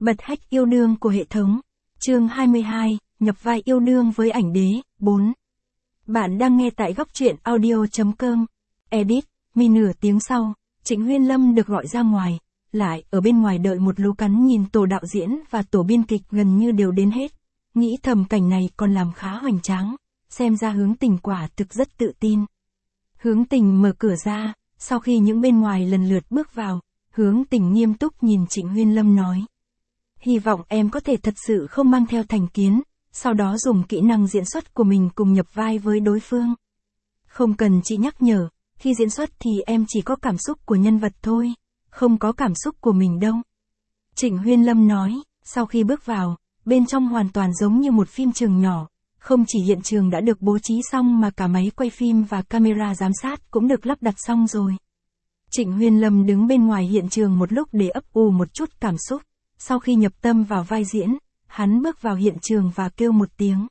Bật hack yêu đương của hệ thống. Chương 22, nhập vai yêu đương với ảnh đế. 4. Bạn đang nghe tại góc truyện audio.com. Edit, nửa tiếng sau, Trịnh Huyên Lâm được gọi ra ngoài, lại ở bên ngoài đợi một lú cắn nhìn tổ đạo diễn và tổ biên kịch gần như đều đến hết. Nghĩ thầm cảnh này còn làm khá hoành tráng, xem ra Hướng Tình quả thực rất tự tin. Hướng Tình mở cửa ra, sau khi những bên ngoài lần lượt bước vào, Hướng Tình nghiêm túc nhìn Trịnh Huyên Lâm nói. Hy vọng em có thể thật sự không mang theo thành kiến, sau đó dùng kỹ năng diễn xuất của mình cùng nhập vai với đối phương. Không cần chị nhắc nhở, khi diễn xuất thì em chỉ có cảm xúc của nhân vật thôi, không có cảm xúc của mình đâu. Trịnh Huyên Lâm nói, sau khi bước vào, bên trong hoàn toàn giống như một phim trường nhỏ, không chỉ hiện trường đã được bố trí xong mà cả máy quay phim và camera giám sát cũng được lắp đặt xong rồi. Trịnh Huyên Lâm đứng bên ngoài hiện trường một lúc để ấp ủ một chút cảm xúc, sau khi nhập tâm vào vai diễn, hắn bước vào hiện trường và kêu một tiếng.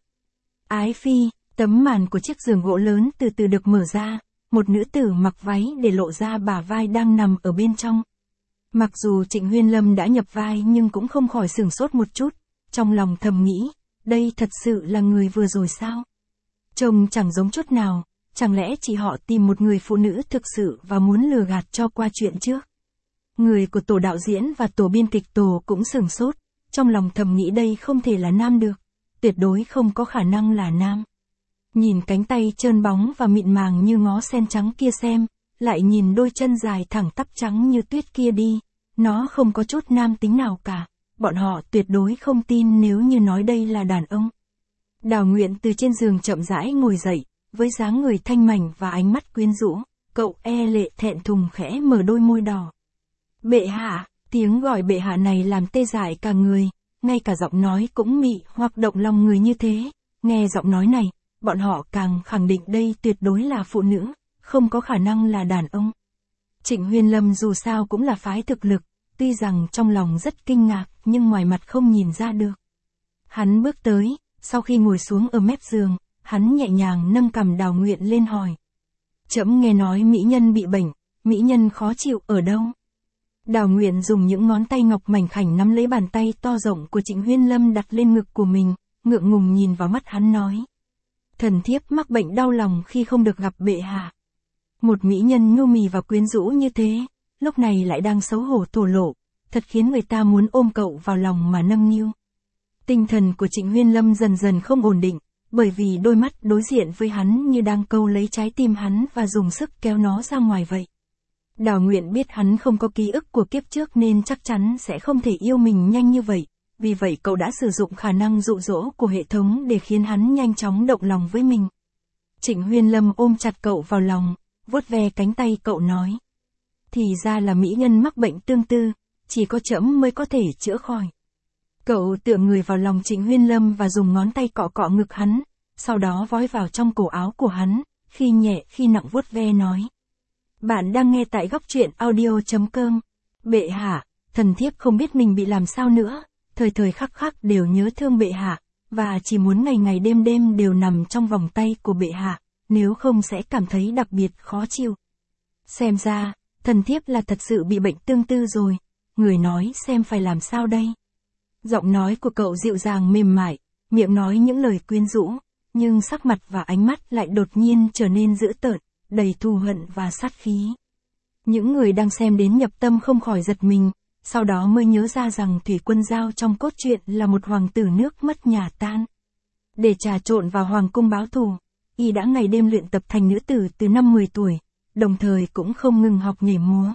Ái phi, tấm màn của chiếc giường gỗ lớn từ từ được mở ra, một nữ tử mặc váy để lộ ra bả vai đang nằm ở bên trong. Mặc dù Trịnh Huyên Lâm đã nhập vai nhưng cũng không khỏi sửng sốt một chút, trong lòng thầm nghĩ, đây thật sự là người vừa rồi sao? Trông chẳng giống chút nào, chẳng lẽ chỉ họ tìm một người phụ nữ thực sự và muốn lừa gạt cho qua chuyện trước? Người của tổ đạo diễn và tổ biên kịch tổ cũng sửng sốt, trong lòng thầm nghĩ đây không thể là nam được, tuyệt đối không có khả năng là nam. Nhìn cánh tay trơn bóng và mịn màng như ngó sen trắng kia xem, lại nhìn đôi chân dài thẳng tắp trắng như tuyết kia đi, nó không có chút nam tính nào cả, bọn họ tuyệt đối không tin nếu như nói đây là đàn ông. Đào Nguyện từ trên giường chậm rãi ngồi dậy, với dáng người thanh mảnh và ánh mắt quyến rũ, cậu e lệ thẹn thùng khẽ mở đôi môi đỏ. Bệ hạ, tiếng gọi bệ hạ này làm tê dại cả người, ngay cả giọng nói cũng mị hoặc động lòng người như thế, nghe giọng nói này, bọn họ càng khẳng định đây tuyệt đối là phụ nữ, không có khả năng là đàn ông. Trịnh Huyên Lâm dù sao cũng là phái thực lực, tuy rằng trong lòng rất kinh ngạc nhưng ngoài mặt không nhìn ra được. Hắn bước tới, sau khi ngồi xuống ở mép giường, hắn nhẹ nhàng nâng cằm Đào Nguyện lên hỏi. Trẫm nghe nói mỹ nhân bị bệnh, mỹ nhân khó chịu ở đâu? Đào Nguyện dùng những ngón tay ngọc mảnh khảnh nắm lấy bàn tay to rộng của Trịnh Huyên Lâm đặt lên ngực của mình, ngượng ngùng nhìn vào mắt hắn nói. Thần thiếp mắc bệnh đau lòng khi không được gặp bệ hạ. Một mỹ nhân nhu mì và quyến rũ như thế, lúc này lại đang xấu hổ thổ lộ, thật khiến người ta muốn ôm cậu vào lòng mà nâng niu. Tinh thần của Trịnh Huyên Lâm dần dần không ổn định, bởi vì đôi mắt đối diện với hắn như đang câu lấy trái tim hắn và dùng sức kéo nó ra ngoài vậy. Đào Nguyện biết hắn không có ký ức của kiếp trước nên chắc chắn sẽ không thể yêu mình nhanh như vậy, vì vậy cậu đã sử dụng khả năng dụ dỗ của hệ thống để khiến hắn nhanh chóng động lòng với mình. Trịnh Huyên Lâm ôm chặt cậu vào lòng, vuốt ve cánh tay cậu nói. Thì ra là mỹ nhân mắc bệnh tương tư, chỉ có trẫm mới có thể chữa khỏi. Cậu tựa người vào lòng Trịnh Huyên Lâm và dùng ngón tay cọ cọ ngực hắn, sau đó vói vào trong cổ áo của hắn, khi nhẹ khi nặng vuốt ve nói. Bạn đang nghe tại góc truyện audio.com. Bệ hạ, thần thiếp không biết mình bị làm sao nữa, thời thời khắc khắc đều nhớ thương bệ hạ, và chỉ muốn ngày ngày đêm đêm đều nằm trong vòng tay của bệ hạ, nếu không sẽ cảm thấy đặc biệt khó chịu. Xem ra, thần thiếp là thật sự bị bệnh tương tư rồi, người nói xem phải làm sao đây. Giọng nói của cậu dịu dàng mềm mại, miệng nói những lời quyến rũ, nhưng sắc mặt và ánh mắt lại đột nhiên trở nên dữ tợn, đầy thù hận và sát khí. Những người đang xem đến nhập tâm không khỏi giật mình, sau đó mới nhớ ra rằng Thủy Quân Giao trong cốt truyện là một hoàng tử nước mất nhà tan. Để trà trộn vào hoàng cung báo thù, y đã ngày đêm luyện tập thành nữ tử từ năm 10 tuổi, đồng thời cũng không ngừng học nhảy múa.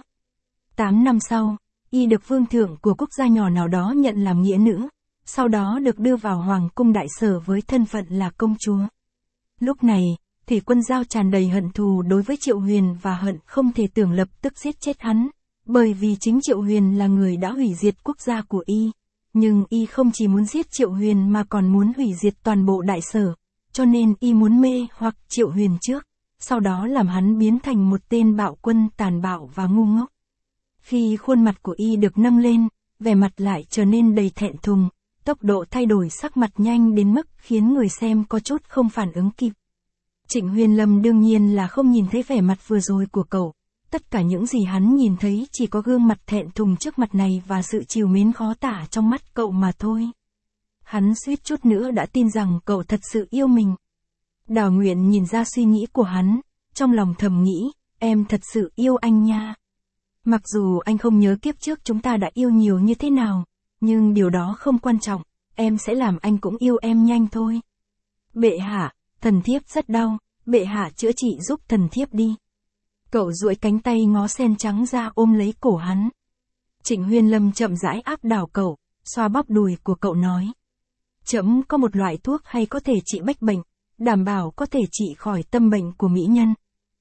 8 năm sau, y được vương thượng của quốc gia nhỏ nào đó nhận làm nghĩa nữ, sau đó được đưa vào hoàng cung đại sở với thân phận là công chúa. Lúc này, Thủy Quân Giao tràn đầy hận thù đối với Triệu Huyền và hận không thể tưởng lập tức giết chết hắn, bởi vì chính Triệu Huyền là người đã hủy diệt quốc gia của y. Nhưng y không chỉ muốn giết Triệu Huyền mà còn muốn hủy diệt toàn bộ đại sở, cho nên y muốn mê hoặc Triệu Huyền trước, sau đó làm hắn biến thành một tên bạo quân tàn bạo và ngu ngốc. Khi khuôn mặt của y được nâng lên, vẻ mặt lại trở nên đầy thẹn thùng, tốc độ thay đổi sắc mặt nhanh đến mức khiến người xem có chút không phản ứng kịp. Trịnh Huyên Lâm đương nhiên là không nhìn thấy vẻ mặt vừa rồi của cậu, Tất cả những gì hắn nhìn thấy chỉ có gương mặt thẹn thùng trước mặt này và sự trìu mến khó tả trong mắt cậu mà thôi. Hắn suýt chút nữa đã tin rằng cậu thật sự yêu mình. Đào Nguyện nhìn ra suy nghĩ của hắn, trong lòng thầm nghĩ, em thật sự yêu anh nha. Mặc dù anh không nhớ kiếp trước chúng ta đã yêu nhiều như thế nào, nhưng điều đó không quan trọng, em sẽ làm anh cũng yêu em nhanh thôi. Bệ hạ, thần thiếp rất đau, bệ hạ chữa trị giúp thần thiếp đi. Cậu duỗi cánh tay ngó sen trắng ra ôm lấy cổ hắn. Trịnh Huyên Lâm chậm rãi áp đảo cậu, xoa bóp đùi của cậu nói. Trẫm có một loại thuốc hay có thể trị bách bệnh, đảm bảo có thể trị khỏi tâm bệnh của mỹ nhân.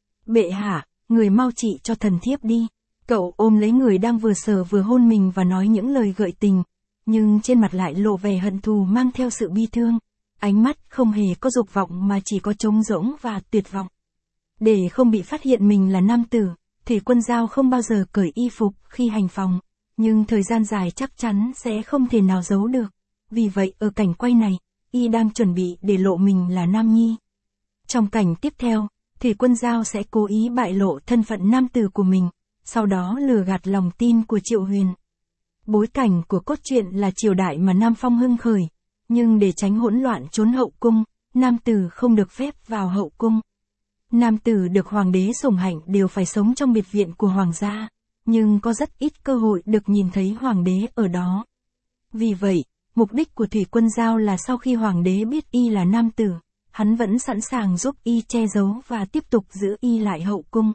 Bệ hạ, người mau trị cho thần thiếp đi. Cậu ôm lấy người đang vừa sờ vừa hôn mình và nói những lời gợi tình, nhưng trên mặt lại lộ vẻ hận thù mang theo sự bi thương. Ánh mắt không hề có dục vọng mà chỉ có trống rỗng và tuyệt vọng. Để không bị phát hiện mình là nam tử, Thủy Quân Giao không bao giờ cởi y phục khi hành phòng, nhưng thời gian dài chắc chắn sẽ không thể nào giấu được. Vì vậy ở cảnh quay này, y đang chuẩn bị để lộ mình là nam nhi. Trong cảnh tiếp theo, Thủy Quân Giao sẽ cố ý bại lộ thân phận nam tử của mình, sau đó lừa gạt lòng tin của Triệu Huyền. Bối cảnh của cốt truyện là triều đại mà Nam Phong hưng khởi, nhưng để tránh hỗn loạn trốn hậu cung, nam tử không được phép vào hậu cung. Nam tử được hoàng đế sủng hạnh đều phải sống trong biệt viện của hoàng gia, nhưng có rất ít cơ hội được nhìn thấy hoàng đế ở đó. Vì vậy, mục đích của Thủy Quân Giao là sau khi hoàng đế biết y là nam tử, hắn vẫn sẵn sàng giúp y che giấu và tiếp tục giữ y lại hậu cung.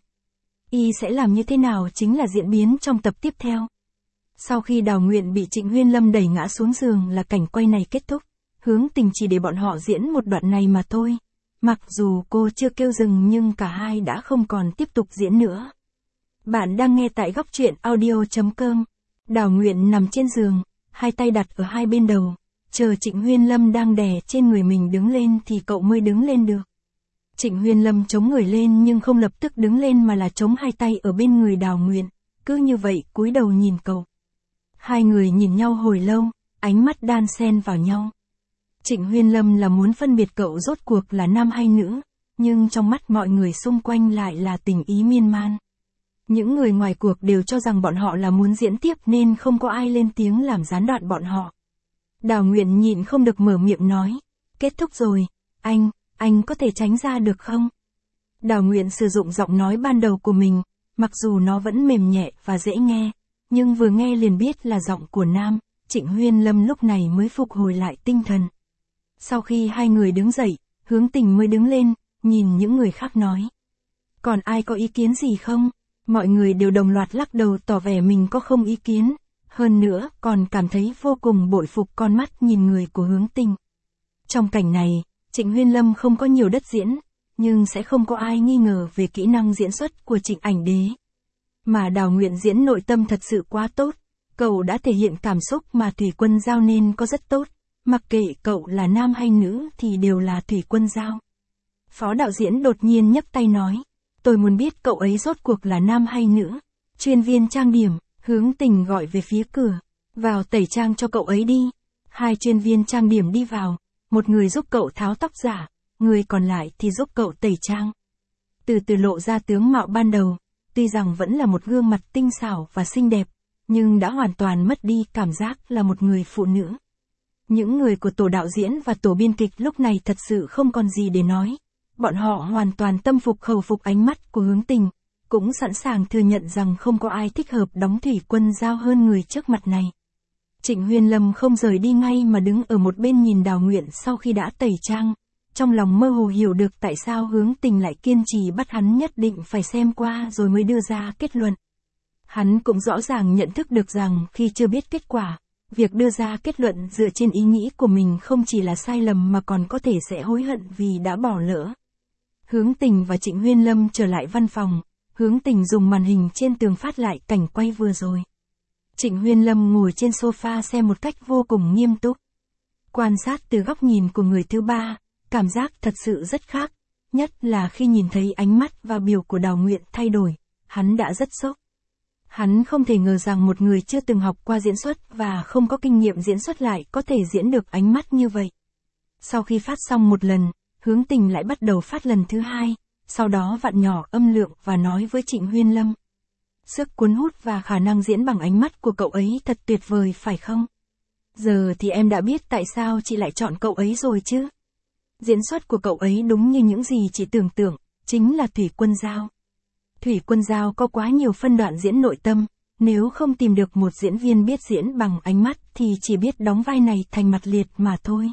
Y sẽ làm như thế nào chính là diễn biến trong tập tiếp theo. Sau khi Đào Nguyện bị Trịnh Huyên Lâm đẩy ngã xuống giường là cảnh quay này kết thúc, Hướng Tình chỉ để bọn họ diễn một đoạn này mà thôi. Mặc dù cô chưa kêu dừng nhưng cả hai đã không còn tiếp tục diễn nữa. Bạn đang nghe tại góc truyện audio.com. Đào Nguyện nằm trên giường, hai tay đặt ở hai bên đầu, chờ Trịnh Huyên Lâm đang đè trên người mình đứng lên thì cậu mới đứng lên được. Trịnh Huyên Lâm chống người lên nhưng không lập tức đứng lên mà là chống hai tay ở bên người Đào Nguyện, cứ như vậy cúi đầu nhìn cậu. Hai người nhìn nhau hồi lâu, ánh mắt đan xen vào nhau. Trịnh Huyên Lâm là muốn phân biệt cậu rốt cuộc là nam hay nữ, nhưng trong mắt mọi người xung quanh lại là tình ý miên man. Những người ngoài cuộc đều cho rằng bọn họ là muốn diễn tiếp nên không có ai lên tiếng làm gián đoạn bọn họ. Đào Nguyện nhịn không được mở miệng nói, kết thúc rồi, anh có thể tránh ra được không? Đào Nguyện sử dụng giọng nói ban đầu của mình, mặc dù nó vẫn mềm nhẹ và dễ nghe, nhưng vừa nghe liền biết là giọng của nam. Trịnh Huyên Lâm lúc này mới phục hồi lại tinh thần. Sau khi hai người đứng dậy, Hướng Tình mới đứng lên, nhìn những người khác nói. Còn ai có ý kiến gì không? Mọi người đều đồng loạt lắc đầu tỏ vẻ mình có không ý kiến. Hơn nữa, còn cảm thấy vô cùng bội phục con mắt nhìn người của Hướng Tình. Trong cảnh này, Trịnh Huyên Lâm không có nhiều đất diễn, nhưng sẽ không có ai nghi ngờ về kỹ năng diễn xuất của Trịnh Ảnh Đế. Mà Đào Nguyện diễn nội tâm thật sự quá tốt, cậu đã thể hiện cảm xúc mà Thủy Quân Giao nên có rất tốt, mặc kệ cậu là nam hay nữ thì đều là Thủy Quân Giao. Phó đạo diễn đột nhiên nhấc tay nói, tôi muốn biết cậu ấy rốt cuộc là nam hay nữ. Chuyên viên trang điểm, Hướng Tình gọi về phía cửa, vào tẩy trang cho cậu ấy đi. Hai chuyên viên trang điểm đi vào, một người giúp cậu tháo tóc giả, người còn lại thì giúp cậu tẩy trang. Từ từ lộ ra tướng mạo ban đầu, tuy rằng vẫn là một gương mặt tinh xảo và xinh đẹp, nhưng đã hoàn toàn mất đi cảm giác là một người phụ nữ. Những người của tổ đạo diễn và tổ biên kịch lúc này thật sự không còn gì để nói. Bọn họ hoàn toàn tâm phục khẩu phục ánh mắt của Hướng Tình, cũng sẵn sàng thừa nhận rằng không có ai thích hợp đóng Thủy Quân Giao hơn người trước mặt này. Trịnh Huyên Lâm không rời đi ngay mà đứng ở một bên nhìn Đào Nguyện sau khi đã tẩy trang, trong lòng mơ hồ hiểu được tại sao Hướng Tình lại kiên trì bắt hắn nhất định phải xem qua rồi mới đưa ra kết luận. Hắn cũng rõ ràng nhận thức được rằng khi chưa biết kết quả, việc đưa ra kết luận dựa trên ý nghĩ của mình không chỉ là sai lầm mà còn có thể sẽ hối hận vì đã bỏ lỡ. Hướng Tình và Trịnh Huyên Lâm trở lại văn phòng, Hướng Tình dùng màn hình trên tường phát lại cảnh quay vừa rồi. Trịnh Huyên Lâm ngồi trên sofa xem một cách vô cùng nghiêm túc. Quan sát từ góc nhìn của người thứ ba, cảm giác thật sự rất khác, nhất là khi nhìn thấy ánh mắt và biểu của Đào Nguyện thay đổi, hắn đã rất sốc. Hắn không thể ngờ rằng một người chưa từng học qua diễn xuất và không có kinh nghiệm diễn xuất lại có thể diễn được ánh mắt như vậy. Sau khi phát xong một lần, Hướng Tình lại bắt đầu phát lần thứ hai, sau đó vặn nhỏ âm lượng và nói với Trịnh Huyên Lâm. Sức cuốn hút và khả năng diễn bằng ánh mắt của cậu ấy thật tuyệt vời phải không? Giờ thì em đã biết tại sao chị lại chọn cậu ấy rồi chứ. Diễn xuất của cậu ấy đúng như những gì chị tưởng tượng, chính là Thủy Quân Giao. Thủy Quân Giao có quá nhiều phân đoạn diễn nội tâm, nếu không tìm được một diễn viên biết diễn bằng ánh mắt thì chỉ biết đóng vai này thành mặt liệt mà thôi.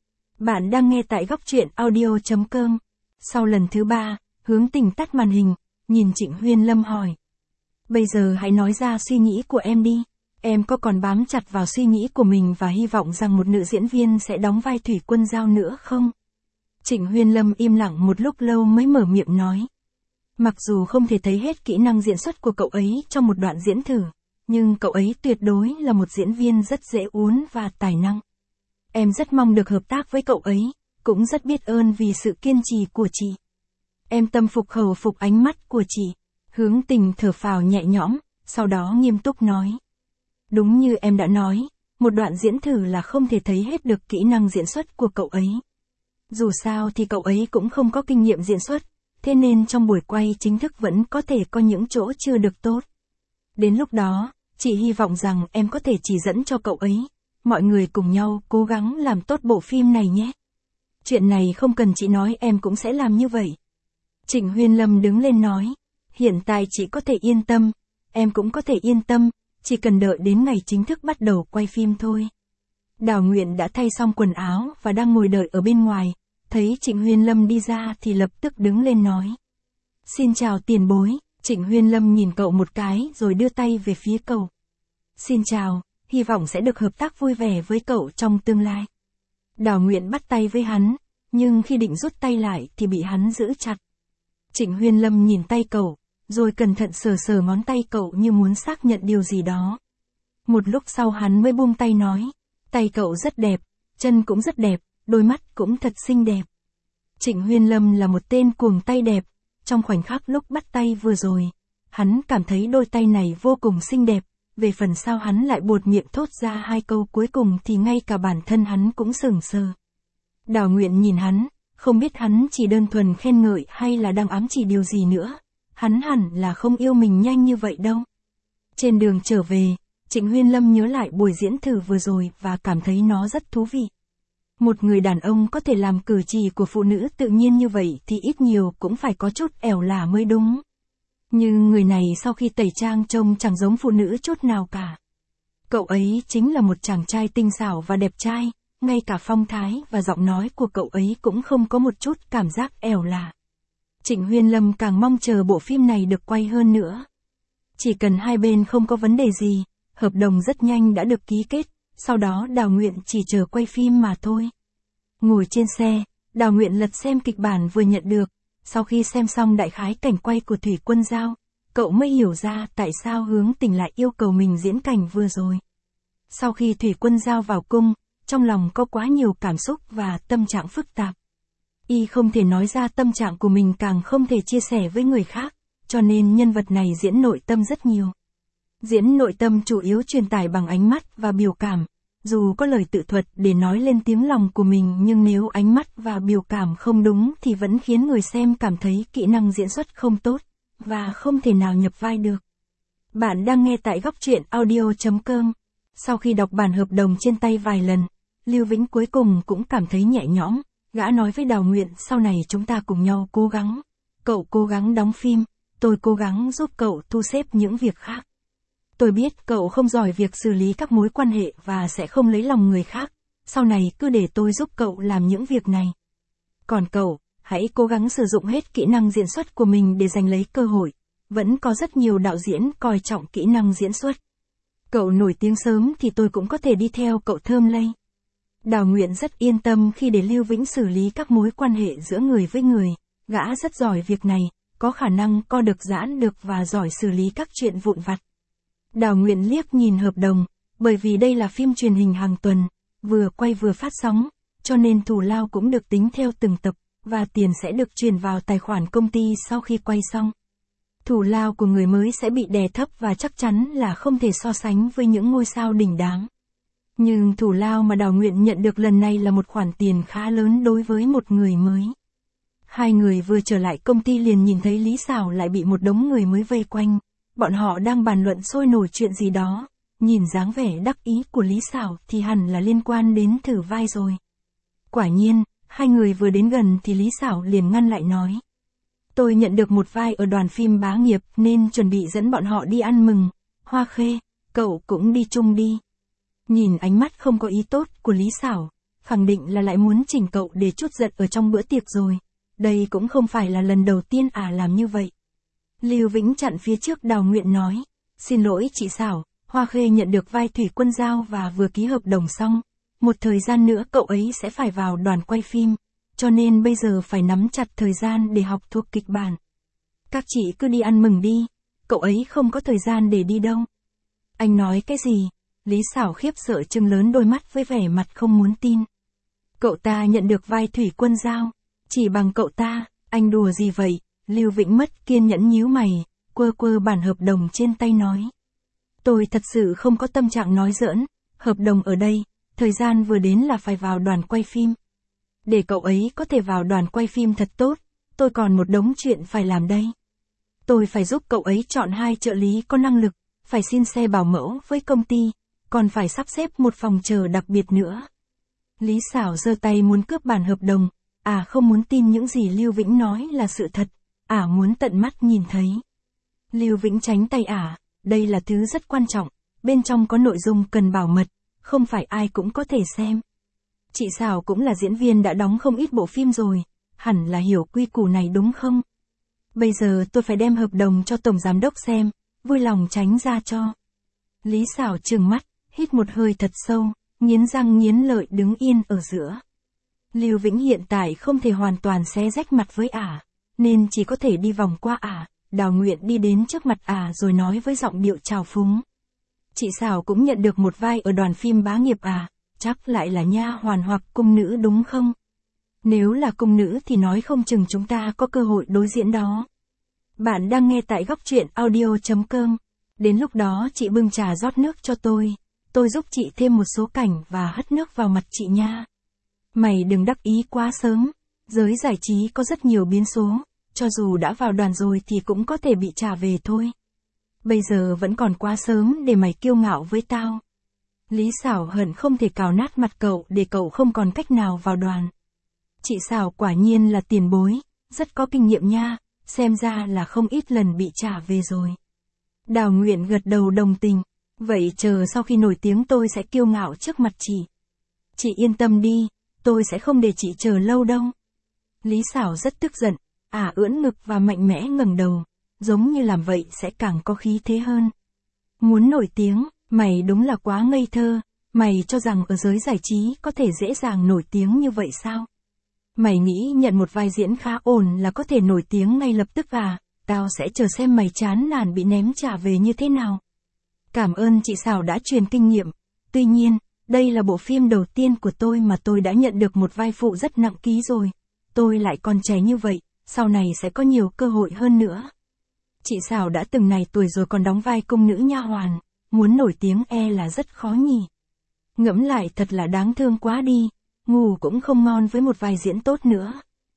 Bạn đang nghe tại góc truyện audio.com. Sau lần thứ 3, Hướng Tình tắt màn hình, nhìn Trịnh Huyên Lâm hỏi. Bây giờ hãy nói ra suy nghĩ của em đi. Em có còn bám chặt vào suy nghĩ của mình và hy vọng rằng một nữ diễn viên sẽ đóng vai Thủy Quân Giao nữa không? Trịnh Huyên Lâm im lặng một lúc lâu mới mở miệng nói. Mặc dù không thể thấy hết kỹ năng diễn xuất của cậu ấy trong một đoạn diễn thử, nhưng cậu ấy tuyệt đối là một diễn viên rất dễ uốn và tài năng. Em rất mong được hợp tác với cậu ấy, cũng rất biết ơn vì sự kiên trì của chị. Em tâm phục khẩu phục ánh mắt của chị. Hướng Tình thở phào nhẹ nhõm, sau đó nghiêm túc nói. Đúng như em đã nói, một đoạn diễn thử là không thể thấy hết được kỹ năng diễn xuất của cậu ấy. Dù sao thì cậu ấy cũng không có kinh nghiệm diễn xuất, thế nên trong buổi quay chính thức vẫn có thể có những chỗ chưa được tốt. Đến lúc đó, chị hy vọng rằng em có thể chỉ dẫn cho cậu ấy, mọi người cùng nhau cố gắng làm tốt bộ phim này nhé. Chuyện này không cần chị nói em cũng sẽ làm như vậy. Trịnh Huyên Lâm đứng lên nói, hiện tại chị có thể yên tâm, em cũng có thể yên tâm, chỉ cần đợi đến ngày chính thức bắt đầu quay phim thôi. Đào Nguyện đã thay xong quần áo và đang ngồi đợi ở bên ngoài, thấy Trịnh Huyên Lâm đi ra thì lập tức đứng lên nói. Xin chào tiền bối. Trịnh Huyên Lâm nhìn cậu một cái rồi đưa tay về phía cậu. Xin chào, hy vọng sẽ được hợp tác vui vẻ với cậu trong tương lai. Đào Nguyện bắt tay với hắn, nhưng khi định rút tay lại thì bị hắn giữ chặt. Trịnh Huyên Lâm nhìn tay cậu, rồi cẩn thận sờ sờ ngón tay cậu như muốn xác nhận điều gì đó. Một lúc sau hắn mới buông tay nói, tay cậu rất đẹp, chân cũng rất đẹp, đôi mắt cũng thật xinh đẹp. Trịnh Huyên Lâm là một tên cuồng tay đẹp, trong khoảnh khắc lúc bắt tay vừa rồi, hắn cảm thấy đôi tay này vô cùng xinh đẹp, về phần sau hắn lại buột miệng thốt ra hai câu cuối cùng thì ngay cả bản thân hắn cũng sững sờ. Đào Nguyện nhìn hắn, không biết hắn chỉ đơn thuần khen ngợi hay là đang ám chỉ điều gì nữa, hắn hẳn là không yêu mình nhanh như vậy đâu. Trên đường trở về, Trịnh Huyên Lâm nhớ lại buổi diễn thử vừa rồi và cảm thấy nó rất thú vị. Một người đàn ông có thể làm cử chỉ của phụ nữ tự nhiên như vậy thì ít nhiều cũng phải có chút ẻo lả mới đúng. Nhưng người này sau khi tẩy trang trông chẳng giống phụ nữ chút nào cả. Cậu ấy chính là một chàng trai tinh xảo và đẹp trai, ngay cả phong thái và giọng nói của cậu ấy cũng không có một chút cảm giác ẻo lả. Trịnh Huyên Lâm càng mong chờ bộ phim này được quay hơn nữa. Chỉ cần hai bên không có vấn đề gì, hợp đồng rất nhanh đã được ký kết, sau đó Đào Nguyện chỉ chờ quay phim mà thôi. Ngồi trên xe, Đào Nguyện lật xem kịch bản vừa nhận được, sau khi xem xong đại khái cảnh quay của Thủy Quân Giao, cậu mới hiểu ra tại sao Hướng Tình lại yêu cầu mình diễn cảnh vừa rồi. Sau khi Thủy Quân Giao vào cung, trong lòng có quá nhiều cảm xúc và tâm trạng phức tạp. Y không thể nói ra tâm trạng của mình, càng không thể chia sẻ với người khác, cho nên nhân vật này diễn nội tâm rất nhiều. Diễn nội tâm chủ yếu truyền tải bằng ánh mắt và biểu cảm, dù có lời tự thuật để nói lên tiếng lòng của mình nhưng nếu ánh mắt và biểu cảm không đúng thì vẫn khiến người xem cảm thấy kỹ năng diễn xuất không tốt, và không thể nào nhập vai được. Bạn đang nghe tại góc truyện audio.com. Sau khi đọc bản hợp đồng trên tay vài lần, Lưu Vĩnh cuối cùng cũng cảm thấy nhẹ nhõm, gã nói với Đào Nguyện sau này chúng ta cùng nhau cố gắng. Cậu cố gắng đóng phim, tôi cố gắng giúp cậu thu xếp những việc khác. Tôi biết cậu không giỏi việc xử lý các mối quan hệ và sẽ không lấy lòng người khác, sau này cứ để tôi giúp cậu làm những việc này. Còn cậu, hãy cố gắng sử dụng hết kỹ năng diễn xuất của mình để giành lấy cơ hội, vẫn có rất nhiều đạo diễn coi trọng kỹ năng diễn xuất. Cậu nổi tiếng sớm thì tôi cũng có thể đi theo cậu thơm lây. Đào Nguyện rất yên tâm khi để Lưu Vĩnh xử lý các mối quan hệ giữa người với người, gã rất giỏi việc này, có khả năng co được giãn được và giỏi xử lý các chuyện vụn vặt. Đào Nguyện liếc nhìn hợp đồng, bởi vì đây là phim truyền hình hàng tuần, vừa quay vừa phát sóng, cho nên thù lao cũng được tính theo từng tập, và tiền sẽ được chuyển vào tài khoản công ty sau khi quay xong. Thù lao của người mới sẽ bị đè thấp và chắc chắn là không thể so sánh với những ngôi sao đỉnh đám. Nhưng thù lao mà Đào Nguyện nhận được lần này là một khoản tiền khá lớn đối với một người mới. Hai người vừa trở lại công ty liền nhìn thấy Lý Sảo lại bị một đống người mới vây quanh. bọn họ đang bàn luận sôi nổi chuyện gì đó. Nhìn dáng vẻ đắc ý của Lý Sảo thì hẳn là liên quan đến thử vai rồi. Quả nhiên, hai người vừa đến gần thì Lý Sảo liền ngăn lại nói. Tôi nhận được một vai ở đoàn phim bá nghiệp nên chuẩn bị dẫn bọn họ đi ăn mừng. Hoa Khê, cậu cũng đi chung đi. Nhìn ánh mắt không có ý tốt của Lý Sảo, khẳng định là lại muốn chỉnh cậu để trút giận ở trong bữa tiệc rồi. Đây cũng không phải là lần đầu tiên làm như vậy. Lưu Vĩnh chặn phía trước Đào Nguyện nói. Xin lỗi chị Sảo, Hoa Khê nhận được vai Thủy Quân Giao và vừa ký hợp đồng xong. Một thời gian nữa cậu ấy sẽ phải vào đoàn quay phim, cho nên bây giờ phải nắm chặt thời gian để học thuộc kịch bản. Các chị cứ đi ăn mừng đi, cậu ấy không có thời gian để đi đâu. Anh nói cái gì? Lý Sảo khiếp sợ trừng lớn đôi mắt với vẻ mặt không muốn tin. Cậu ta nhận được vai Thủy Quân Giao, chỉ bằng cậu ta, anh đùa gì vậy? Lưu Vĩnh mất kiên nhẫn nhíu mày, quơ quơ bản hợp đồng trên tay nói. Tôi thật sự không có tâm trạng nói giỡn, hợp đồng ở đây, thời gian vừa đến là phải vào đoàn quay phim. Để cậu ấy có thể vào đoàn quay phim thật tốt, tôi còn một đống chuyện phải làm đây. Tôi phải giúp cậu ấy chọn 2 trợ lý có năng lực, phải xin xe bảo mẫu với công ty, còn phải sắp xếp một phòng chờ đặc biệt nữa. Lý Sảo giơ tay muốn cướp bản hợp đồng, không muốn tin những gì Lưu Vĩnh nói là sự thật, muốn tận mắt nhìn thấy. Lưu Vĩnh tránh tay đây là thứ rất quan trọng, bên trong có nội dung cần bảo mật, không phải ai cũng có thể xem. Chị Sảo cũng là diễn viên đã đóng không ít bộ phim rồi, hẳn là hiểu quy củ này đúng không? Bây giờ tôi phải đem hợp đồng cho Tổng Giám Đốc xem, vui lòng tránh ra cho. Lý Sảo trừng mắt, hít một hơi thật sâu, nghiến răng nghiến lợi đứng yên ở giữa. Lưu Vĩnh hiện tại không thể hoàn toàn xé rách mặt với nên chỉ có thể đi vòng qua Đào Nguyện đi đến trước mặt rồi nói với giọng điệu trào phúng. Chị Sảo cũng nhận được một vai ở đoàn phim bá nghiệp chắc lại là nha hoàn hoặc cung nữ đúng không? Nếu là cung nữ thì nói không chừng chúng ta có cơ hội đối diễn đó. Bạn đang nghe tại góc truyện audio.com. Đến lúc đó chị bưng trà rót nước cho tôi giúp chị thêm một số cảnh và hất nước vào mặt chị nha. Mày đừng đắc ý quá sớm, giới giải trí có rất nhiều biến số, cho dù đã vào đoàn rồi thì cũng có thể bị trả về thôi. Bây giờ vẫn còn quá sớm để mày kiêu ngạo với tao. Lý Sảo hận không thể cào nát mặt cậu để cậu không còn cách nào vào đoàn. Chị Sảo quả nhiên là tiền bối, rất có kinh nghiệm nha, xem ra là không ít lần bị trả về rồi. Đào Nguyện gật đầu đồng tình, vậy chờ sau khi nổi tiếng tôi sẽ kiêu ngạo trước mặt chị. Chị yên tâm đi, tôi sẽ không để chị chờ lâu đâu. Lý Sảo rất tức giận, ưỡn ngực và mạnh mẽ ngẩng đầu, giống như làm vậy sẽ càng có khí thế hơn. Muốn nổi tiếng, mày đúng là quá ngây thơ, mày cho rằng ở giới giải trí có thể dễ dàng nổi tiếng như vậy sao? Mày nghĩ nhận một vai diễn khá ổn là có thể nổi tiếng ngay lập tức tao sẽ chờ xem mày chán nản bị ném trả về như thế nào. Cảm ơn chị Sảo đã truyền kinh nghiệm, tuy nhiên, đây là bộ phim đầu tiên của tôi mà tôi đã nhận được một vai phụ rất nặng ký rồi. Tôi lại còn trẻ như vậy, sau này sẽ có nhiều cơ hội hơn nữa. Chị Sảo đã từng này tuổi rồi còn đóng vai cung nữ nha hoàn, muốn nổi tiếng là rất khó nhỉ. Ngẫm lại thật là đáng thương quá đi, ngủ cũng không ngon với một vai diễn tốt nữa.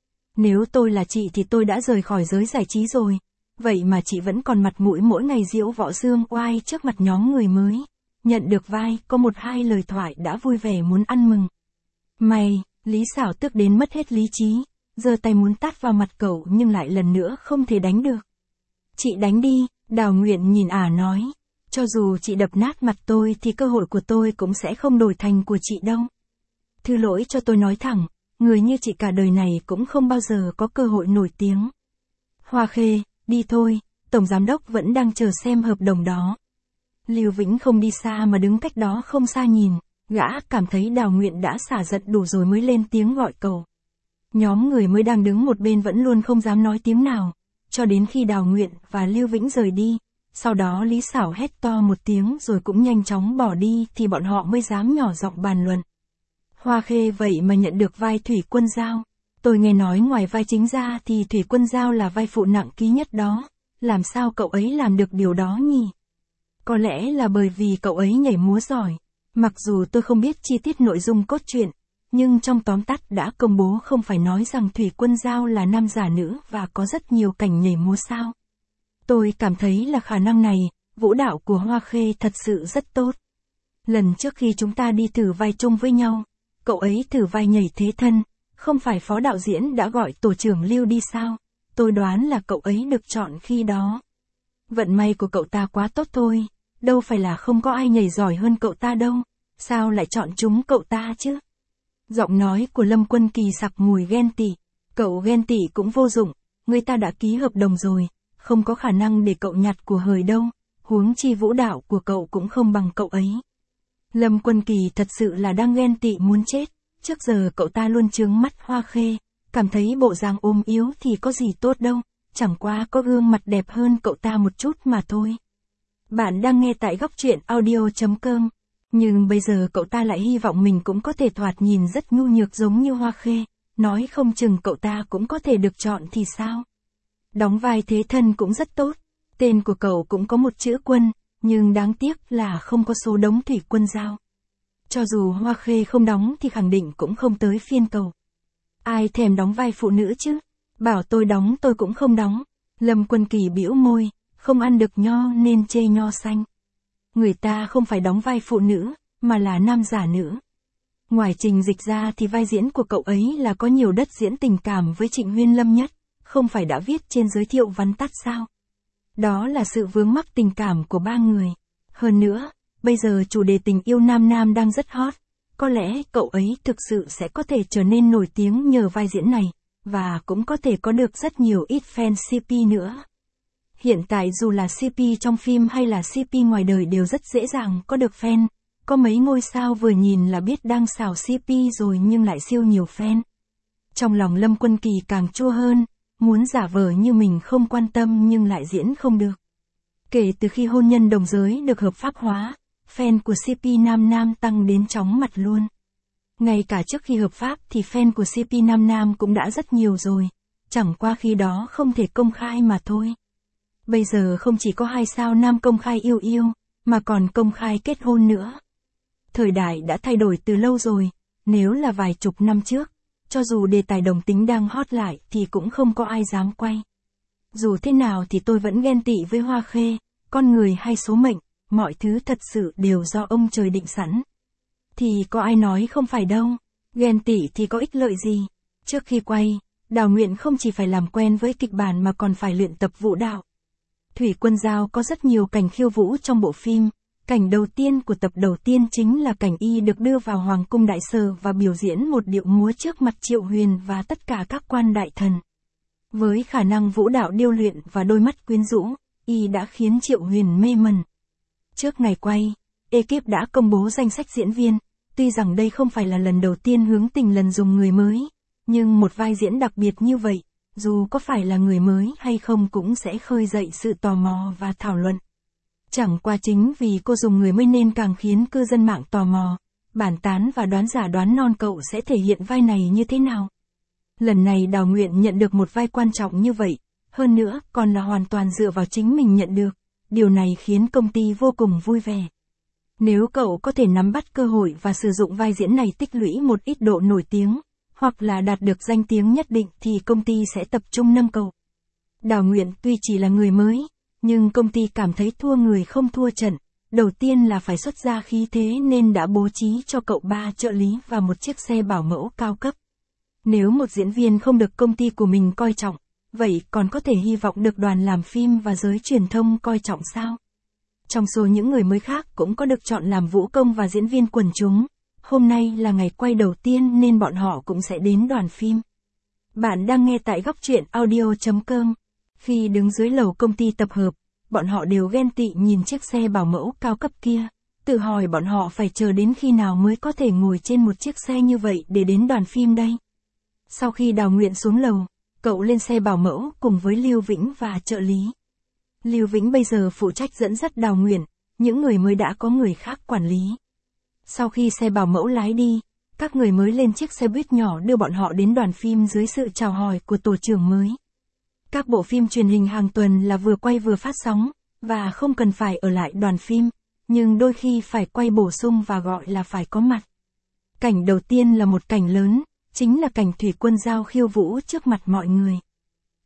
Nếu tôi là chị thì tôi đã rời khỏi giới giải trí rồi, vậy mà chị vẫn còn mặt mũi mỗi ngày diễu võ dương oai trước mặt nhóm người mới. Nhận được vai, có 1-2 lời thoại đã vui vẻ muốn ăn mừng. Mày, Lý Sảo tức đến mất hết lý trí, giơ tay muốn tát vào mặt cậu nhưng lại lần nữa không thể đánh được. Chị đánh đi, Đào Nguyện nhìn nói. Cho dù chị đập nát mặt tôi thì cơ hội của tôi cũng sẽ không đổi thành của chị đâu. Thứ lỗi cho tôi nói thẳng, người như chị cả đời này cũng không bao giờ có cơ hội nổi tiếng. Hoa Khê, đi thôi, Tổng Giám Đốc vẫn đang chờ xem hợp đồng đó. Lưu Vĩnh không đi xa mà đứng cách đó không xa nhìn, gã cảm thấy Đào Nguyện đã xả giận đủ rồi mới lên tiếng gọi cầu. Nhóm người mới đang đứng một bên vẫn luôn không dám nói tiếng nào, cho đến khi Đào Nguyện và Lưu Vĩnh rời đi, sau đó Lý Sảo hét to một tiếng rồi cũng nhanh chóng bỏ đi thì bọn họ mới dám nhỏ giọng bàn luận. Hoa Khê vậy mà nhận được vai Thủy Quân Giao. Tôi nghe nói ngoài vai chính ra thì Thủy Quân Giao là vai phụ nặng ký nhất đó, làm sao cậu ấy làm được điều đó nhỉ? Có lẽ là bởi vì cậu ấy nhảy múa giỏi. Mặc dù tôi không biết chi tiết nội dung cốt truyện, nhưng trong tóm tắt đã công bố không phải nói rằng Thủy Quân Giao là nam giả nữ và có rất nhiều cảnh nhảy múa sao. Tôi cảm thấy là khả năng này, vũ đạo của Hoa Khê thật sự rất tốt. Lần trước khi chúng ta đi thử vai chung với nhau, cậu ấy thử vai nhảy thế thân, không phải phó đạo diễn đã gọi tổ trưởng Lưu đi sao? Tôi đoán là cậu ấy được chọn khi đó. Vận may của cậu ta quá tốt thôi, đâu phải là không có ai nhảy giỏi hơn cậu ta đâu, sao lại chọn chúng cậu ta chứ? Giọng nói của Lâm Quân Kỳ sặc mùi ghen tị, cậu ghen tị cũng vô dụng, người ta đã ký hợp đồng rồi, không có khả năng để cậu nhặt của hời đâu, huống chi vũ đạo của cậu cũng không bằng cậu ấy. Lâm Quân Kỳ thật sự là đang ghen tị muốn chết, trước giờ cậu ta luôn trướng mắt Hoa Khê, cảm thấy bộ dạng ốm yếu thì có gì tốt đâu, chẳng qua có gương mặt đẹp hơn cậu ta một chút mà thôi. Bạn đang nghe tại góc truyện audio.com, nhưng bây giờ cậu ta lại hy vọng mình cũng có thể thoạt nhìn rất nhu nhược giống như Hoa Khê, nói không chừng cậu ta cũng có thể được chọn thì sao. Đóng vai thế thân cũng rất tốt, tên của cậu cũng có một chữ Quân, nhưng đáng tiếc là không có số đống thủy quân giao. Cho dù Hoa Khê không đóng thì khẳng định cũng không tới phiên cậu. Ai thèm đóng vai phụ nữ chứ? Bảo tôi đóng tôi cũng không đóng. Lâm Quân Kỳ bĩu môi, không ăn được nho nên chê nho xanh. Người ta không phải đóng vai phụ nữ, mà là nam giả nữ. Ngoài Trình Dịch ra thì vai diễn của cậu ấy là có nhiều đất diễn tình cảm với Trịnh Huyên Lâm nhất, không phải đã viết trên giới thiệu vắn tắt sao? Đó là sự vướng mắc tình cảm của ba người. Hơn nữa, bây giờ chủ đề tình yêu nam nam đang rất hot, có lẽ cậu ấy thực sự sẽ có thể trở nên nổi tiếng nhờ vai diễn này, và cũng có thể có được rất nhiều ít fan CP nữa. Hiện tại dù là CP trong phim hay là CP ngoài đời đều rất dễ dàng có được fan, có mấy ngôi sao vừa nhìn là biết đang xào CP rồi nhưng lại siêu nhiều fan. Trong lòng Lâm Quân Kỳ càng chua hơn, muốn giả vờ như mình không quan tâm nhưng lại diễn không được. Kể từ khi hôn nhân đồng giới được hợp pháp hóa, fan của CP nam nam tăng đến chóng mặt luôn. Ngay cả trước khi hợp pháp thì fan của CP nam nam cũng đã rất nhiều rồi, chẳng qua khi đó không thể công khai mà thôi. Bây giờ không chỉ có hai sao nam công khai yêu, mà còn công khai kết hôn nữa. Thời đại đã thay đổi từ lâu rồi, nếu là vài chục năm trước, cho dù đề tài đồng tính đang hot lại thì cũng không có ai dám quay. Dù thế nào thì tôi vẫn ghen tị với Hoa Khê, con người hay số mệnh, mọi thứ thật sự đều do ông trời định sẵn. Thì có ai nói không phải đâu, ghen tị thì có ích lợi gì. Trước khi quay, Đào Nguyện không chỉ phải làm quen với kịch bản mà còn phải luyện tập vũ đạo. Thủy Quân Giao có rất nhiều cảnh khiêu vũ trong bộ phim. Cảnh đầu tiên của tập đầu tiên chính là cảnh y được đưa vào Hoàng cung Đại Sở và biểu diễn một điệu múa trước mặt Triệu Huyền và tất cả các quan đại thần. Với khả năng vũ đạo điêu luyện và đôi mắt quyến rũ, y đã khiến Triệu Huyền mê mẩn. Trước ngày quay, ekip đã công bố danh sách diễn viên, tuy rằng đây không phải là lần đầu tiên Hướng Tình lần dùng người mới, nhưng một vai diễn đặc biệt như vậy, dù có phải là người mới hay không cũng sẽ khơi dậy sự tò mò và thảo luận. Chẳng qua chính vì cô dùng người mới nên càng khiến cư dân mạng tò mò, bàn tán và đoán giả đoán non cậu sẽ thể hiện vai này như thế nào. Lần này Đào Nguyện nhận được một vai quan trọng như vậy, hơn nữa còn là hoàn toàn dựa vào chính mình nhận được, điều này khiến công ty vô cùng vui vẻ. Nếu cậu có thể nắm bắt cơ hội và sử dụng vai diễn này tích lũy một ít độ nổi tiếng, hoặc là đạt được danh tiếng nhất định thì công ty sẽ tập trung nâng cậu. Đào Nguyện tuy chỉ là người mới, nhưng công ty cảm thấy thua người không thua trận, đầu tiên là phải xuất ra khí thế nên đã bố trí cho cậu 3 trợ lý và một chiếc xe bảo mẫu cao cấp. Nếu một diễn viên không được công ty của mình coi trọng, vậy còn có thể hy vọng được đoàn làm phim và giới truyền thông coi trọng sao? Trong số những người mới khác cũng có được chọn làm vũ công và diễn viên quần chúng. Hôm nay là ngày quay đầu tiên nên bọn họ cũng sẽ đến đoàn phim. Bạn đang nghe tại góc truyện audio.com. Khi đứng dưới lầu công ty tập hợp, bọn họ đều ghen tị nhìn chiếc xe bảo mẫu cao cấp kia, tự hỏi bọn họ phải chờ đến khi nào mới có thể ngồi trên một chiếc xe như vậy để đến đoàn phim đây. Sau khi Đào Nguyện xuống lầu, cậu lên xe bảo mẫu cùng với Lưu Vĩnh và trợ lý. Lưu Vĩnh bây giờ phụ trách dẫn dắt Đào Nguyện, những người mới đã có người khác quản lý. Sau khi xe bảo mẫu lái đi, các người mới lên chiếc xe buýt nhỏ đưa bọn họ đến đoàn phim dưới sự chào hỏi của tổ trưởng mới. Các bộ phim truyền hình hàng tuần là vừa quay vừa phát sóng, và không cần phải ở lại đoàn phim, nhưng đôi khi phải quay bổ sung và gọi là phải có mặt. Cảnh đầu tiên là một cảnh lớn, chính là cảnh Thủy Quân Giao khiêu vũ trước mặt mọi người.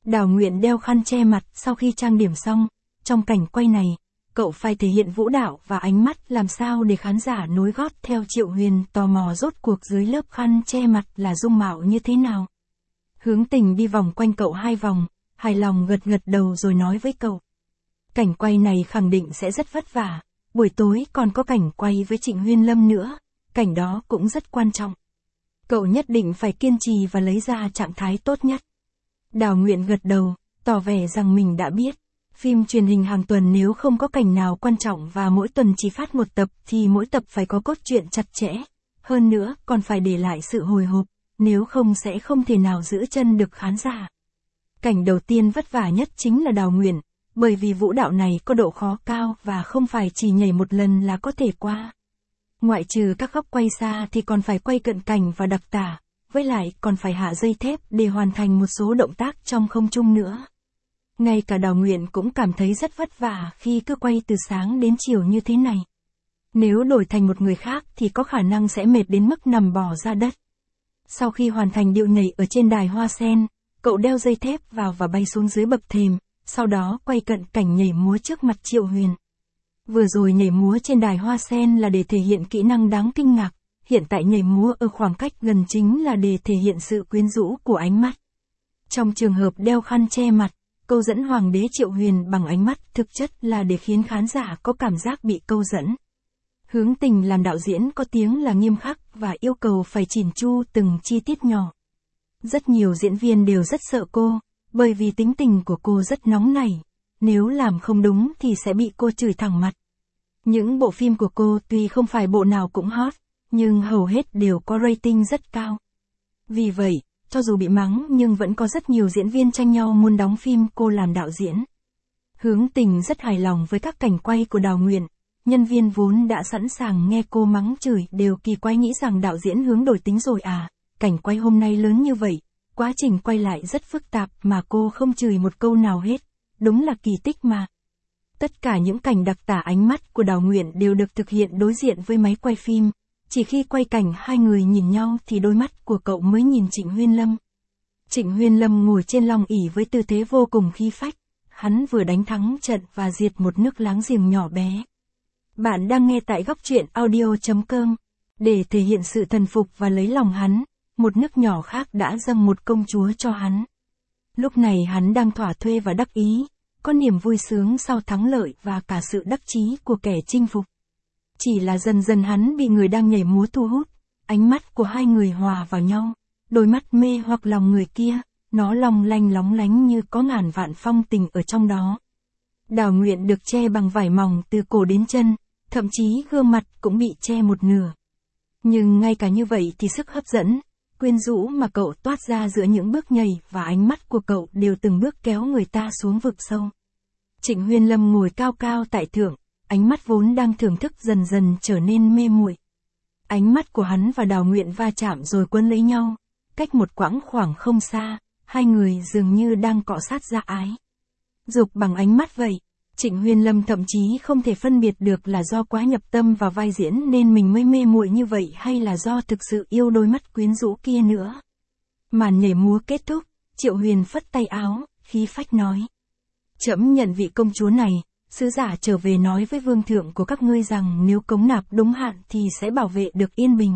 Đào Nguyện đeo khăn che mặt sau khi trang điểm xong, trong cảnh quay này, cậu phải thể hiện vũ đạo và ánh mắt làm sao để khán giả nối gót theo Triệu Huyền tò mò rốt cuộc dưới lớp khăn che mặt là dung mạo như thế nào. Hướng Tình đi vòng quanh cậu 2 vòng, hài lòng gật gật đầu rồi nói với cậu. Cảnh quay này khẳng định sẽ rất vất vả, buổi tối còn có cảnh quay với Trịnh Huyên Lâm nữa, cảnh đó cũng rất quan trọng. Cậu nhất định phải kiên trì và lấy ra trạng thái tốt nhất. Đào Nguyện gật đầu, tỏ vẻ rằng mình đã biết. Phim truyền hình hàng tuần nếu không có cảnh nào quan trọng và mỗi tuần chỉ phát 1 tập thì mỗi tập phải có cốt truyện chặt chẽ. Hơn nữa còn phải để lại sự hồi hộp, nếu không sẽ không thể nào giữ chân được khán giả. Cảnh đầu tiên vất vả nhất chính là Đào Nguyện, bởi vì vũ đạo này có độ khó cao và không phải chỉ nhảy một lần là có thể qua. Ngoại trừ các góc quay xa thì còn phải quay cận cảnh và đặc tả, với lại còn phải hạ dây thép để hoàn thành một số động tác trong không trung nữa. Ngay cả Đào Nguyện cũng cảm thấy rất vất vả khi cứ quay từ sáng đến chiều như thế này. Nếu đổi thành một người khác thì có khả năng sẽ mệt đến mức nằm bò ra đất. Sau khi hoàn thành điệu nhảy ở trên đài hoa sen, cậu đeo dây thép vào và bay xuống dưới bậc thềm, sau đó quay cận cảnh nhảy múa trước mặt Triệu Huyền. Vừa rồi nhảy múa trên đài hoa sen là để thể hiện kỹ năng đáng kinh ngạc, hiện tại nhảy múa ở khoảng cách gần chính là để thể hiện sự quyến rũ của ánh mắt. Trong trường hợp đeo khăn che mặt, câu dẫn Hoàng đế Triệu Huyền bằng ánh mắt thực chất là để khiến khán giả có cảm giác bị câu dẫn. Hướng Tình làm đạo diễn có tiếng là nghiêm khắc và yêu cầu phải chỉn chu từng chi tiết nhỏ. Rất nhiều diễn viên đều rất sợ cô, bởi vì tính tình của cô rất nóng nảy, nếu làm không đúng thì sẽ bị cô chửi thẳng mặt. Những bộ phim của cô tuy không phải bộ nào cũng hot, nhưng hầu hết đều có rating rất cao. Vì vậy, cho dù bị mắng nhưng vẫn có rất nhiều diễn viên tranh nhau muốn đóng phim cô làm đạo diễn. Hướng Tình rất hài lòng với các cảnh quay của Đào Nguyện. Nhân viên vốn đã sẵn sàng nghe cô mắng chửi đều kỳ quái nghĩ rằng đạo diễn Hướng đổi tính rồi à, cảnh quay hôm nay lớn như vậy, quá trình quay lại rất phức tạp mà cô không chửi một câu nào hết, đúng là kỳ tích mà. Tất cả những cảnh đặc tả ánh mắt của Đào Nguyện đều được thực hiện đối diện với máy quay phim, chỉ khi quay cảnh 2 người nhìn nhau thì đôi mắt của cậu mới nhìn Trịnh Huyên Lâm. Trịnh Huyên Lâm ngồi trên long ỷ với tư thế vô cùng khí phách, hắn vừa đánh thắng trận và diệt một nước láng giềng nhỏ bé. Bạn đang nghe tại góc truyện audio.com. Để thể hiện sự thần phục và lấy lòng hắn, một nước nhỏ khác đã dâng một công chúa cho hắn. Lúc này hắn đang thỏa thuê và đắc ý, có niềm vui sướng sau thắng lợi và cả sự đắc chí của kẻ chinh phục. Chỉ là dần dần hắn bị người đang nhảy múa thu hút, ánh mắt của 2 người hòa vào nhau, đôi mắt mê hoặc lòng người kia, nó long lánh như có ngàn vạn phong tình ở trong đó. Đào Nguyện được che bằng vải mỏng từ cổ đến chân, thậm chí gương mặt cũng bị che một nửa. Nhưng ngay cả như vậy thì sức hấp dẫn, quyến rũ mà cậu toát ra giữa những bước nhảy và ánh mắt của cậu đều từng bước kéo người ta xuống vực sâu. Trịnh Huyên Lâm ngồi cao cao tại thượng, ánh mắt vốn đang thưởng thức dần dần trở nên mê muội. Ánh mắt của hắn và Đào Nguyện va chạm rồi quấn lấy nhau, cách một quãng khoảng không xa, 2 người dường như đang cọ sát ra ái. Dục bằng ánh mắt vậy, Trịnh Huyên Lâm thậm chí không thể phân biệt được là do quá nhập tâm vào vai diễn nên mình mới mê muội như vậy hay là do thực sự yêu đôi mắt quyến rũ kia nữa. Màn nhảy múa kết thúc, Triệu Huyền phất tay áo, khí phách nói. Trẫm nhận vị công chúa này, sứ giả trở về nói với vương thượng của các ngươi rằng nếu cống nạp đúng hạn thì sẽ bảo vệ được yên bình.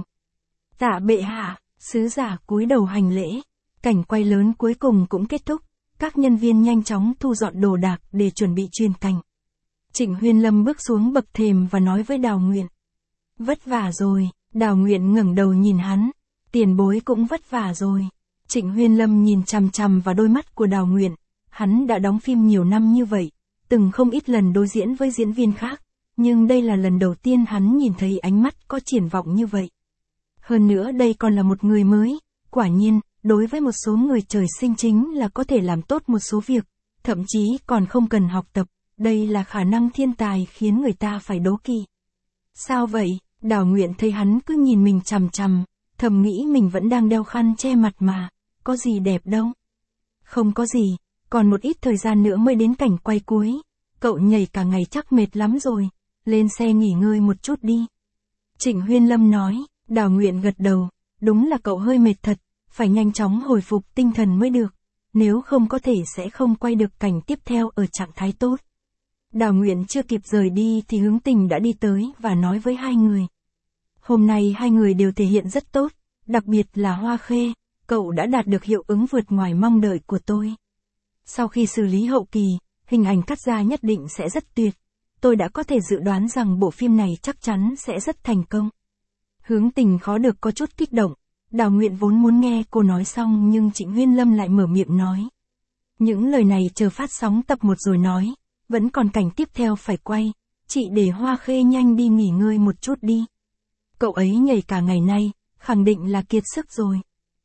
Tạ bệ hạ, sứ giả cúi đầu hành lễ, cảnh quay lớn cuối cùng cũng kết thúc. Các nhân viên nhanh chóng thu dọn đồ đạc để chuẩn bị truyền cảnh. Trịnh Huyên Lâm bước xuống bậc thềm và nói với Đào Nguyện. Vất vả rồi, Đào Nguyện ngẩng đầu nhìn hắn. Tiền bối cũng vất vả rồi. Trịnh Huyên Lâm nhìn chằm chằm vào đôi mắt của Đào Nguyện. Hắn đã đóng phim nhiều năm như vậy, từng không ít lần đối diễn với diễn viên khác, nhưng đây là lần đầu tiên hắn nhìn thấy ánh mắt có triển vọng như vậy. Hơn nữa đây còn là một người mới, quả nhiên. Đối với một số người trời sinh chính là có thể làm tốt một số việc, thậm chí còn không cần học tập, đây là khả năng thiên tài khiến người ta phải đố kỵ. Sao vậy? Đào Nguyện thấy hắn cứ nhìn mình chằm chằm, thầm nghĩ mình vẫn đang đeo khăn che mặt mà, có gì đẹp đâu. Không có gì, còn một ít thời gian nữa mới đến cảnh quay cuối, cậu nhảy cả ngày chắc mệt lắm rồi, lên xe nghỉ ngơi một chút đi. Trịnh Huyên Lâm nói, Đào Nguyện gật đầu, đúng là cậu hơi mệt thật. Phải nhanh chóng hồi phục tinh thần mới được. nếu không có thể sẽ không quay được cảnh tiếp theo ở trạng thái tốt. Đào Nguyện chưa kịp rời đi thì Hướng Tình đã đi tới và nói với hai người. Hôm nay hai người đều thể hiện rất tốt, đặc biệt là Hoa Khê, cậu đã đạt được hiệu ứng vượt ngoài mong đợi của tôi. Sau khi xử lý hậu kỳ, hình ảnh cắt ra nhất định sẽ rất tuyệt. Tôi đã có thể dự đoán rằng bộ phim này chắc chắn sẽ rất thành công. Hướng Tình khó được có chút kích động. Đào Nguyện vốn muốn nghe cô nói xong nhưng Trịnh Huyên Lâm lại mở miệng nói. Những lời này chờ phát sóng tập 1 rồi nói, vẫn còn cảnh tiếp theo phải quay, chị để Hoa Khê nhanh đi nghỉ ngơi một chút đi. Cậu ấy nhảy cả ngày nay, khẳng định là kiệt sức rồi.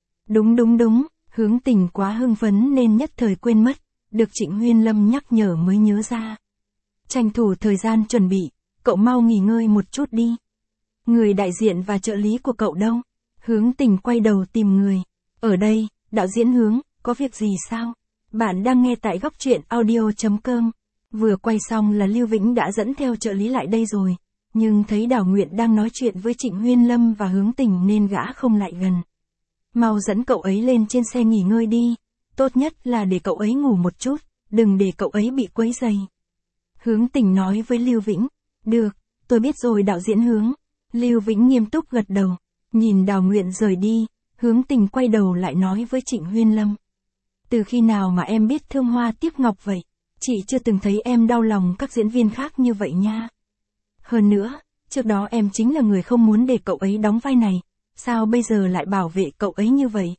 Đúng, Hướng Tình quá hưng phấn nên nhất thời quên mất, được Trịnh Huyên Lâm nhắc nhở mới nhớ ra. Tranh thủ thời gian chuẩn bị, cậu mau nghỉ ngơi một chút đi. Người đại diện và trợ lý của cậu đâu? Hướng Tình quay đầu tìm người. Ở đây, đạo diễn Hướng, có việc gì sao? Bạn đang nghe tại góc truyện audio.com. Vừa quay xong là Lưu Vĩnh đã dẫn theo trợ lý lại đây rồi. Nhưng thấy Đào Nguyện đang nói chuyện với Trịnh Huyên Lâm và Hướng Tình nên gã không lại gần. Mau dẫn cậu ấy lên trên xe nghỉ ngơi đi. Tốt nhất là để cậu ấy ngủ một chút, đừng để cậu ấy bị quấy rầy. Hướng Tình nói với Lưu Vĩnh. Được, tôi biết rồi đạo diễn Hướng. Lưu Vĩnh nghiêm túc gật đầu. Nhìn Đào Nguyện rời đi, Hướng Tình quay đầu lại nói với Trịnh Huyên Lâm. Từ khi nào mà em biết thương hoa tiếc ngọc vậy? Chị chưa từng thấy em đau lòng các diễn viên khác như vậy nha. Hơn nữa, trước đó em chính là người không muốn để cậu ấy đóng vai này. Sao bây giờ lại bảo vệ cậu ấy như vậy?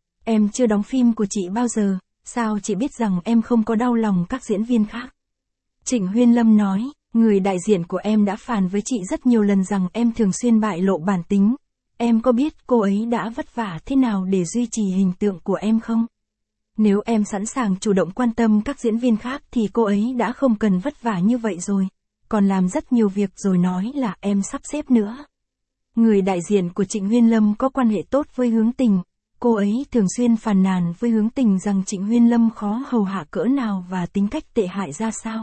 Em chưa đóng phim của chị bao giờ, sao chị biết rằng em không có đau lòng các diễn viên khác? Trịnh Huyên Lâm nói, người đại diện của em đã phàn với chị rất nhiều lần rằng em thường xuyên bại lộ bản tính. Em có biết cô ấy đã vất vả thế nào để duy trì hình tượng của em không? Nếu em sẵn sàng chủ động quan tâm các diễn viên khác thì cô ấy đã không cần vất vả như vậy rồi. Còn làm rất nhiều việc rồi nói là em sắp xếp nữa. Người đại diện của Trịnh Huyên Lâm có quan hệ tốt với Hướng Tình. Cô ấy thường xuyên phàn nàn với Hướng Tình rằng Trịnh Huyên Lâm khó hầu hạ cỡ nào và tính cách tệ hại ra sao.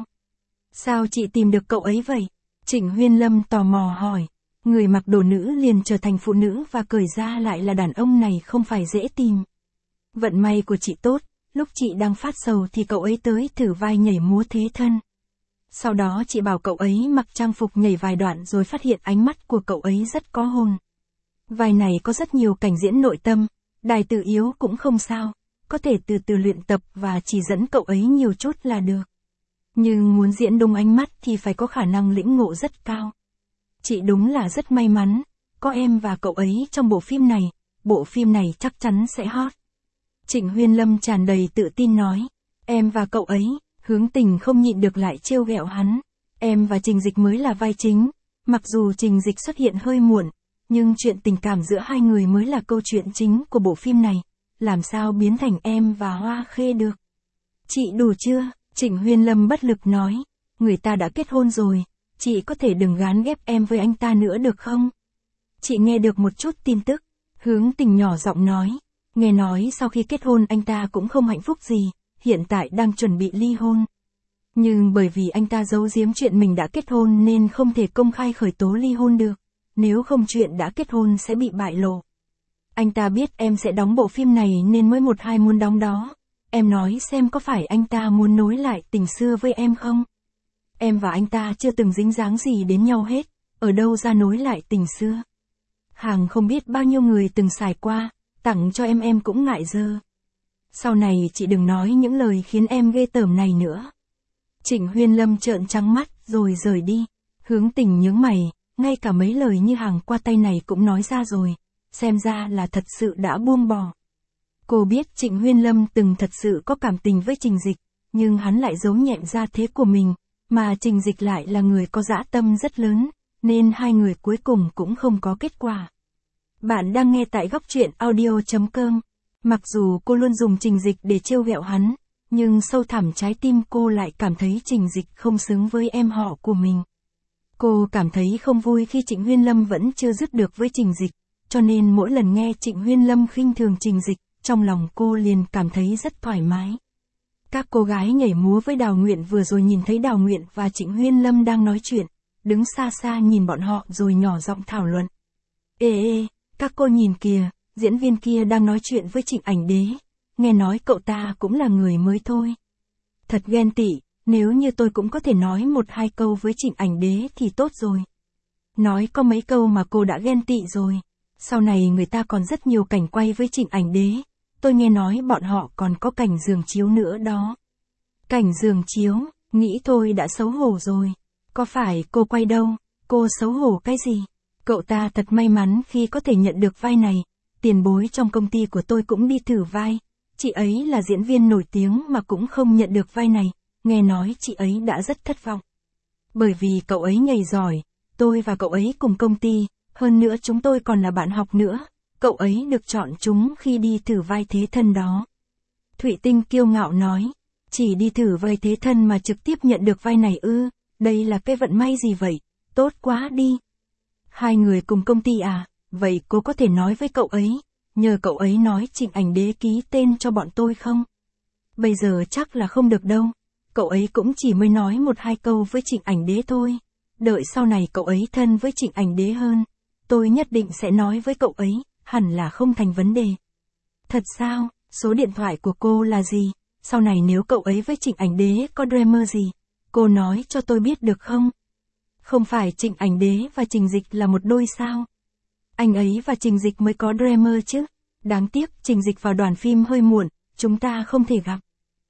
Sao chị tìm được cậu ấy vậy? Trịnh Huyên Lâm tò mò hỏi. Người mặc đồ nữ liền trở thành phụ nữ và cởi ra lại là đàn ông này không phải dễ tìm. Vận may của chị tốt, lúc chị đang phát sầu thì cậu ấy tới thử vai nhảy múa thế thân. Sau đó chị bảo cậu ấy mặc trang phục nhảy vài đoạn rồi phát hiện ánh mắt của cậu ấy rất có hồn. Vai này có rất nhiều cảnh diễn nội tâm, đài từ yếu cũng không sao, có thể từ từ luyện tập và chỉ dẫn cậu ấy nhiều chút là được. Nhưng muốn diễn đúng ánh mắt thì phải có khả năng lĩnh ngộ rất cao. Chị đúng là rất may mắn, có em và cậu ấy trong bộ phim này chắc chắn sẽ hot. Trịnh Huyên Lâm tràn đầy tự tin nói, em và cậu ấy, Hướng Tình không nhịn được lại trêu ghẹo hắn. Em và Trình Dịch mới là vai chính, mặc dù Trình Dịch xuất hiện hơi muộn, nhưng chuyện tình cảm giữa hai người mới là câu chuyện chính của bộ phim này, làm sao biến thành em và Hoa Khê được. Chị đủ chưa? Trịnh Huyên Lâm bất lực nói, người ta đã kết hôn rồi, chị có thể đừng gán ghép em với anh ta nữa được không? Chị nghe được một chút tin tức, Hướng Tình nhỏ giọng nói, nghe nói sau khi kết hôn anh ta cũng không hạnh phúc gì, hiện tại đang chuẩn bị ly hôn. Nhưng bởi vì anh ta giấu giếm chuyện mình đã kết hôn nên không thể công khai khởi tố ly hôn được, nếu không chuyện đã kết hôn sẽ bị bại lộ. Anh ta biết em sẽ đóng bộ phim này nên mới một hai muốn đóng đó. Em nói xem có phải anh ta muốn nối lại tình xưa với em không? Em và anh ta chưa từng dính dáng gì đến nhau hết, ở đâu ra nối lại tình xưa. Hàng không biết bao nhiêu người từng xài qua, tặng cho em cũng ngại dơ. Sau này chị đừng nói những lời khiến em ghê tởm này nữa. Trịnh Huyên Lâm trợn trắng mắt rồi rời đi. Hướng Tình nhướng mày, ngay cả mấy lời như hàng qua tay này cũng nói ra rồi, xem ra là thật sự đã buông bỏ. Cô biết Trịnh Huyên Lâm từng thật sự có cảm tình với Trình Dịch, nhưng hắn lại giấu nhẹm ra thế của mình, mà Trình Dịch lại là người có dã tâm rất lớn, nên hai người cuối cùng cũng không có kết quả. Bạn đang nghe tại góc truyện audio.com. Mặc dù cô luôn dùng Trình Dịch để trêu ghẹo hắn, nhưng sâu thẳm trái tim cô lại cảm thấy Trình Dịch không xứng với em họ của mình. Cô cảm thấy không vui khi Trịnh Huyên Lâm vẫn chưa dứt được với Trình Dịch, cho nên mỗi lần nghe Trịnh Huyên Lâm khinh thường Trình Dịch, trong lòng cô liền cảm thấy rất thoải mái. Các cô gái nhảy múa với Đào Nguyện vừa rồi nhìn thấy Đào Nguyện và Trịnh Huyên Lâm đang nói chuyện, đứng xa xa nhìn bọn họ rồi nhỏ giọng thảo luận. Ê, các cô nhìn kìa, diễn viên kia đang nói chuyện với Trịnh Ảnh Đế. nghe nói cậu ta cũng là người mới thôi. Thật ghen tị, nếu như tôi cũng có thể nói một hai câu với Trịnh Ảnh Đế thì tốt rồi. Nói có mấy câu mà cô đã ghen tị rồi. Sau này người ta còn rất nhiều cảnh quay với Trịnh Ảnh Đế. Tôi nghe nói bọn họ còn có cảnh giường chiếu nữa đó. Cảnh giường chiếu, nghĩ thôi đã xấu hổ rồi. Có phải cô quay đâu, cô xấu hổ cái gì? Cậu ta thật may mắn khi có thể nhận được vai này. Tiền bối trong công ty của tôi cũng đi thử vai. Chị ấy là diễn viên nổi tiếng mà cũng không nhận được vai này. Nghe nói chị ấy đã rất thất vọng. Bởi vì cậu ấy nhảy giỏi, tôi và cậu ấy cùng công ty, hơn nữa chúng tôi còn là bạn học nữa. Cậu ấy được chọn chúng khi đi thử vai thế thân đó. Thụy Tinh kiêu ngạo nói, chỉ đi thử vai thế thân mà trực tiếp nhận được vai này ư, đây là cái vận may gì vậy, tốt quá đi. Hai người cùng công ty à, vậy cô có thể nói với cậu ấy, nhờ cậu ấy nói Trịnh Ảnh Đế ký tên cho bọn tôi không? Bây giờ chắc là không được đâu, cậu ấy cũng chỉ mới nói một hai câu với Trịnh Ảnh Đế thôi. Đợi sau này cậu ấy thân với Trịnh Ảnh Đế hơn, tôi nhất định sẽ nói với cậu ấy, hẳn là không thành vấn đề. Thật sao, số điện thoại của cô là gì? Sau này nếu cậu ấy với Trịnh Ảnh Đế có drama gì, cô nói cho tôi biết được không? Không phải Trịnh Ảnh Đế và Trình Dịch là một đôi sao? Anh ấy và Trình Dịch mới có drama chứ. Đáng tiếc Trình Dịch vào đoàn phim hơi muộn, chúng ta không thể gặp.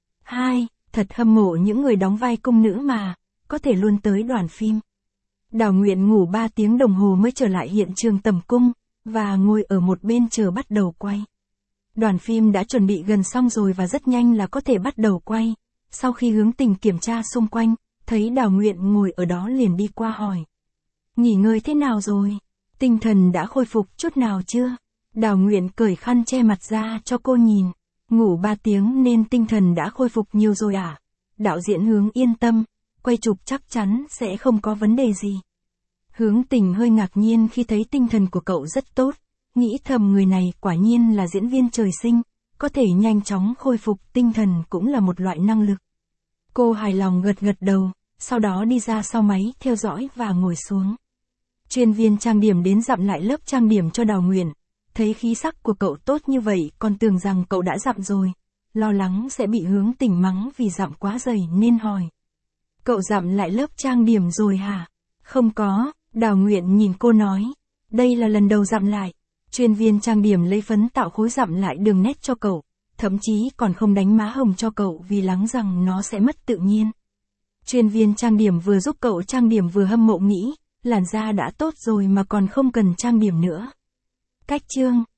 Hai, thật hâm mộ những người đóng vai cung nữ mà, có thể luôn tới đoàn phim. Đào Nguyện ngủ 3 tiếng đồng hồ mới trở lại hiện trường tầm cung, và ngồi ở một bên chờ bắt đầu quay. Đoàn phim đã chuẩn bị gần xong rồi và rất nhanh là có thể bắt đầu quay. Sau khi Hướng Tình kiểm tra xung quanh, thấy Đào Nguyện ngồi ở đó liền đi qua hỏi. Nghỉ ngơi thế nào rồi? Tinh thần đã khôi phục chút nào chưa? Đào Nguyện cởi khăn che mặt ra cho cô nhìn. Ngủ 3 tiếng nên tinh thần đã khôi phục nhiều rồi à? Đạo diễn Hướng yên tâm, quay chụp chắc chắn sẽ không có vấn đề gì. Hướng Tình hơi ngạc nhiên khi thấy tinh thần của cậu rất tốt, nghĩ thầm người này quả nhiên là diễn viên trời sinh, có thể nhanh chóng khôi phục tinh thần cũng là một loại năng lực. Cô hài lòng gật gật đầu, sau đó đi ra sau máy theo dõi và ngồi xuống. Chuyên viên trang điểm đến dặm lại lớp trang điểm cho Đào Nguyện, thấy khí sắc của cậu tốt như vậy còn tưởng rằng cậu đã dặm rồi, lo lắng sẽ bị Hướng Tình mắng vì dặm quá dày nên hỏi. Cậu dặm lại lớp trang điểm rồi hả? Không có, Đào Nguyện nhìn cô nói, đây là lần đầu dặm lại. Chuyên viên trang điểm lấy phấn tạo khối dặm lại đường nét cho cậu, thậm chí còn không đánh má hồng cho cậu vì lắng rằng nó sẽ mất tự nhiên. Chuyên viên trang điểm vừa giúp cậu trang điểm vừa hâm mộ nghĩ, làn da đã tốt rồi mà còn không cần trang điểm nữa. Cách chương